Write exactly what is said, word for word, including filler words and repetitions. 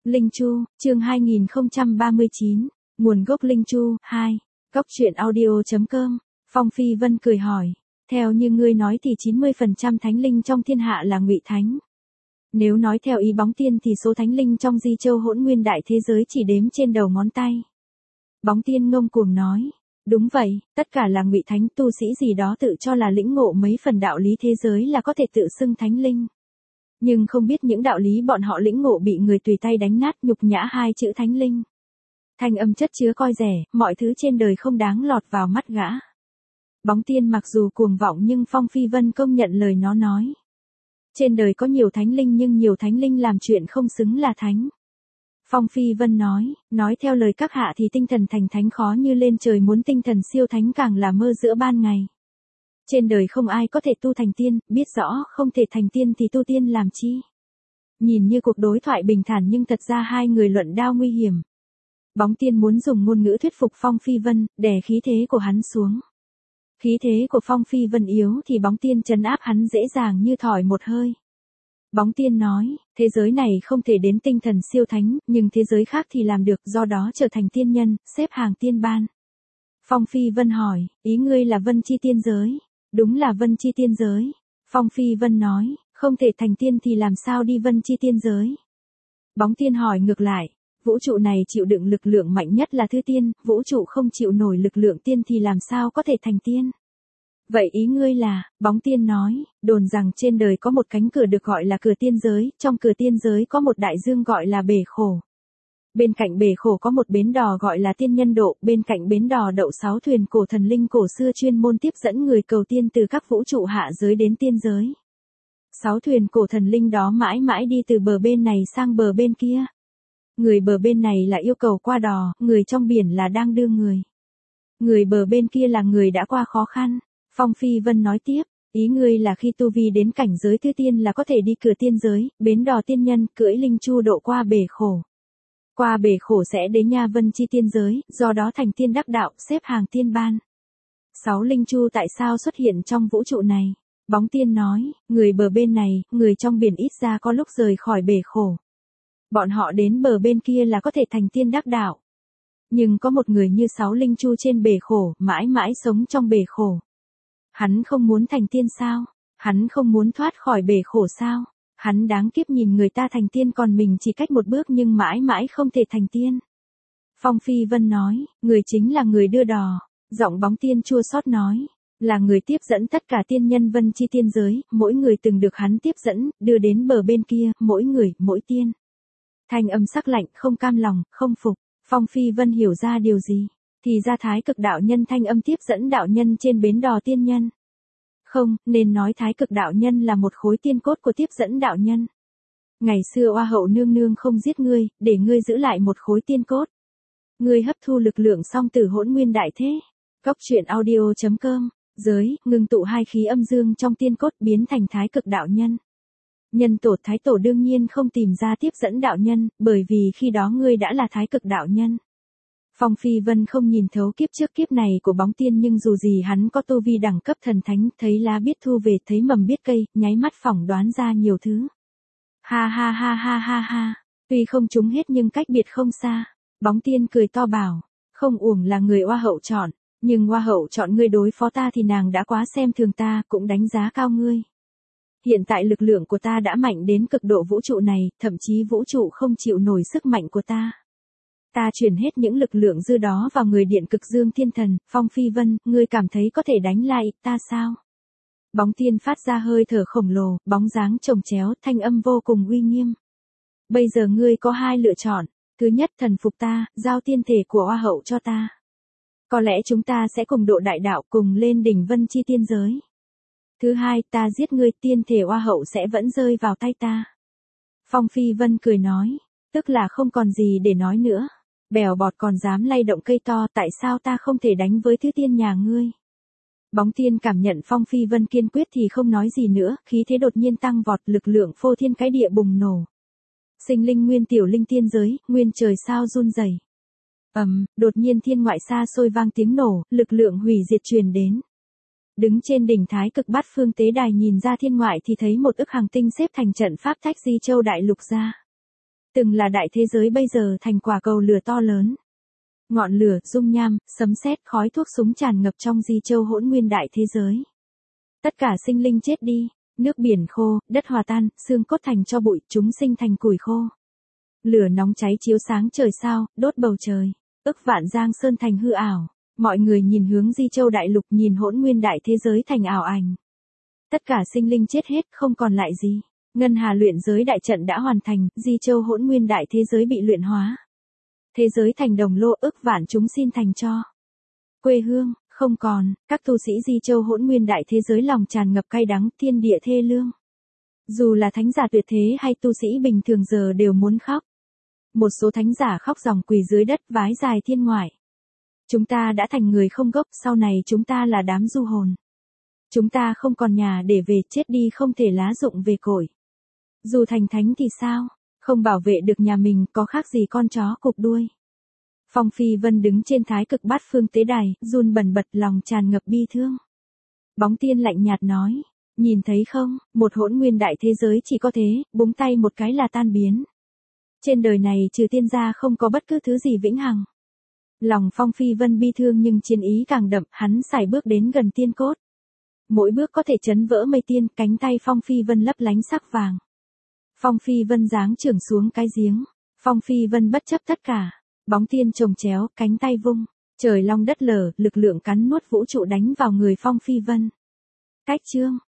Linh Chu, chương hai nghìn không trăm ba mươi chín, nguồn gốc Linh Chu, hai. Cốc truyện audio chấm com, Phong Phi Vân cười hỏi, theo như ngươi nói thì chín mươi phần trăm thánh linh trong thiên hạ là ngụy thánh. Nếu nói theo ý Bóng Tiên thì số thánh linh trong Di Châu Hỗn Nguyên đại thế giới chỉ đếm trên đầu ngón tay. Bóng Tiên ngông cuồng nói, đúng vậy, tất cả là ngụy thánh, tu sĩ gì đó tự cho là lĩnh ngộ mấy phần đạo lý thế giới là có thể tự xưng thánh linh. Nhưng không biết những đạo lý bọn họ lĩnh ngộ bị người tùy tay đánh nát, nhục nhã hai chữ thánh linh. Thanh âm chất chứa coi rẻ, mọi thứ trên đời không đáng lọt vào mắt gã. Bóng Tiên mặc dù cuồng vọng nhưng Phong Phi Vân công nhận lời nó nói. Trên đời có nhiều thánh linh nhưng nhiều thánh linh làm chuyện không xứng là thánh. Phong Phi Vân nói, nói theo lời các hạ thì tinh thần thành thánh khó như lên trời, muốn tinh thần siêu thánh càng là mơ giữa ban ngày. Trên đời không ai có thể tu thành tiên, biết rõ không thể thành tiên thì tu tiên làm chi. Nhìn như cuộc đối thoại bình thản nhưng thật ra hai người luận đao nguy hiểm. Bóng Tiên muốn dùng ngôn ngữ thuyết phục Phong Phi Vân, đè khí thế của hắn xuống. Khí thế của Phong Phi Vân yếu thì Bóng Tiên trấn áp hắn dễ dàng như thổi một hơi. Bóng Tiên nói, thế giới này không thể đến tinh thần siêu thánh, nhưng thế giới khác thì làm được, do đó trở thành tiên nhân, xếp hàng tiên ban. Phong Phi Vân hỏi, ý ngươi là Vân Chi tiên giới? Đúng là Vân Chi tiên giới. Phong Phi Vân nói, không thể thành tiên thì làm sao đi Vân Chi tiên giới? Bóng Tiên hỏi ngược lại, vũ trụ này chịu đựng lực lượng mạnh nhất là thứ tiên, vũ trụ không chịu nổi lực lượng tiên thì làm sao có thể thành tiên? Vậy ý ngươi là, Bóng Tiên nói, đồn rằng trên đời có một cánh cửa được gọi là cửa tiên giới, trong cửa tiên giới có một đại dương gọi là bể khổ. Bên cạnh bể khổ có một bến đò gọi là tiên nhân độ, bên cạnh bến đò đậu sáu thuyền cổ thần linh cổ xưa chuyên môn tiếp dẫn người cầu tiên từ các vũ trụ hạ giới đến tiên giới. Sáu thuyền cổ thần linh đó mãi mãi đi từ bờ bên này sang bờ bên kia. Người bờ bên này là yêu cầu qua đò, người trong biển là đang đưa người. Người bờ bên kia là người đã qua khó khăn. Phong Phi Vân nói tiếp, ý ngươi là khi tu vi đến cảnh giới thứ tiên là có thể đi cửa tiên giới, bến đò tiên nhân, cưỡi linh chu độ qua bể khổ. Qua bể khổ sẽ đến nha Vân Chi tiên giới, do đó thành tiên đắc đạo, xếp hàng tiên ban. Sáu linh chu tại sao xuất hiện trong vũ trụ này? Bóng Tiên nói, người bờ bên này, người trong biển ít ra có lúc rời khỏi bể khổ. Bọn họ đến bờ bên kia là có thể thành tiên đắc đạo. Nhưng có một người như sáu linh chu trên bể khổ, mãi mãi sống trong bể khổ. Hắn không muốn thành tiên sao? Hắn không muốn thoát khỏi bể khổ sao? Hắn đáng kiếp nhìn người ta thành tiên còn mình chỉ cách một bước nhưng mãi mãi không thể thành tiên. Phong Phi Vân nói, người chính là người đưa đò. Giọng Bóng Tiên chua xót nói, là người tiếp dẫn tất cả tiên nhân Vân Chi tiên giới, mỗi người từng được hắn tiếp dẫn, đưa đến bờ bên kia, mỗi người, mỗi tiên. Thanh âm sắc lạnh, không cam lòng, không phục. Phong Phi Vân hiểu ra điều gì? Thì ra Thái Cực đạo nhân thanh âm tiếp dẫn đạo nhân trên bến đò tiên nhân. Không, nên nói Thái Cực đạo nhân là một khối tiên cốt của tiếp dẫn đạo nhân. Ngày xưa Oa hậu nương nương không giết ngươi, để ngươi giữ lại một khối tiên cốt. Ngươi hấp thu lực lượng song tử Hỗn Nguyên đại thế. Cốc truyện audio chấm com, giới, ngưng tụ hai khí âm dương trong tiên cốt biến thành Thái Cực đạo nhân. Nhân tổ Thái Tổ đương nhiên không tìm ra tiếp dẫn đạo nhân, bởi vì khi đó ngươi đã là Thái Cực đạo nhân. Phong Phi Vân không nhìn thấu kiếp trước kiếp này của Bóng Tiên nhưng dù gì hắn có tu vi đẳng cấp thần thánh, thấy lá biết thu về, thấy mầm biết cây, nháy mắt phỏng đoán ra nhiều thứ. Ha ha ha ha ha ha, tuy không trúng hết nhưng cách biệt không xa. Bóng Tiên cười to bảo, không uổng là người Oa hậu chọn, nhưng Oa hậu chọn ngươi đối phó ta thì nàng đã quá xem thường ta, cũng đánh giá cao ngươi. Hiện tại lực lượng của ta đã mạnh đến cực độ vũ trụ này, thậm chí vũ trụ không chịu nổi sức mạnh của ta. Ta chuyển hết những lực lượng dư đó vào người Điện Cực Dương Thiên Thần. Phong Phi Vân, ngươi cảm thấy có thể đánh lại ta sao? Bóng Tiên phát ra hơi thở khổng lồ, bóng dáng chồng chéo, thanh âm vô cùng uy nghiêm. Bây giờ ngươi có hai lựa chọn. Thứ nhất, thần phục ta, giao tiên thể của Oa hậu cho ta. Có lẽ chúng ta sẽ cùng độ đại đạo, cùng lên đỉnh Vân Chi tiên giới. Thứ hai, ta giết ngươi, tiên thể Oa hậu sẽ vẫn rơi vào tay ta. Phong Phi Vân cười nói, tức là không còn gì để nói nữa. Bèo bọt còn dám lay động cây to, tại sao ta không thể đánh với thứ tiên nhà ngươi? Bóng Tiên cảm nhận Phong Phi Vân kiên quyết thì không nói gì nữa, khí thế đột nhiên tăng vọt, lực lượng phô thiên cái địa bùng nổ. Sinh linh nguyên tiểu linh tiên giới, nguyên trời sao run rẩy. Ầm, um, đột nhiên thiên ngoại xa xôi vang tiếng nổ, lực lượng hủy diệt truyền đến. Đứng trên đỉnh Thái Cực Bát Phương tế đài nhìn ra thiên ngoại thì thấy một ức hàng tinh xếp thành trận pháp tách Di Châu đại lục ra. Từng là đại thế giới bây giờ thành quả cầu lửa to lớn. Ngọn lửa, dung nham, sấm sét, khói thuốc súng tràn ngập trong Di Châu hỗn nguyên đại thế giới. Tất cả sinh linh chết đi, nước biển khô, đất hòa tan, xương cốt thành cho bụi, chúng sinh thành củi khô. Lửa nóng cháy chiếu sáng trời sao, đốt bầu trời. Ức vạn giang sơn thành hư ảo. Mọi người nhìn hướng Di Châu đại lục, nhìn hỗn nguyên đại thế giới thành ảo ảnh. Tất cả sinh linh chết hết, không còn lại gì. Ngân Hà luyện giới đại trận đã hoàn thành, Di Châu hỗn nguyên đại thế giới bị luyện hóa. Thế giới thành đồng lô, ức vạn chúng sinh thành cho. Quê hương, không còn, các tu sĩ Di Châu hỗn nguyên đại thế giới lòng tràn ngập cay đắng, thiên địa thê lương. Dù là thánh giả tuyệt thế hay tu sĩ bình thường giờ đều muốn khóc. Một số thánh giả khóc ròng quỳ dưới đất vái dài thiên ngoại. Chúng ta đã thành người không gốc, sau này chúng ta là đám du hồn. Chúng ta không còn nhà để về, chết đi không thể lá rụng về cội. Dù thành thánh thì sao, không bảo vệ được nhà mình có khác gì con chó cụp đuôi. Phong Phi Vân đứng trên thái cực bát phương tế đài, run bần bật lòng tràn ngập bi thương. Bóng tiên lạnh nhạt nói, nhìn thấy không, một hỗn nguyên đại thế giới chỉ có thế, búng tay một cái là tan biến. Trên đời này trừ tiên gia không có bất cứ thứ gì vĩnh hằng. Lòng Phong Phi Vân bi thương nhưng chiến ý càng đậm, hắn sải bước đến gần tiên cốt. Mỗi bước có thể chấn vỡ mây tiên, cánh tay Phong Phi Vân lấp lánh sắc vàng. Phong Phi Vân giáng trưởng xuống cái giếng. Phong Phi Vân bất chấp tất cả. Bóng tiên chồng chéo, cánh tay vung. Trời long đất lở, lực lượng cắn nuốt vũ trụ đánh vào người Phong Phi Vân. Cách chương.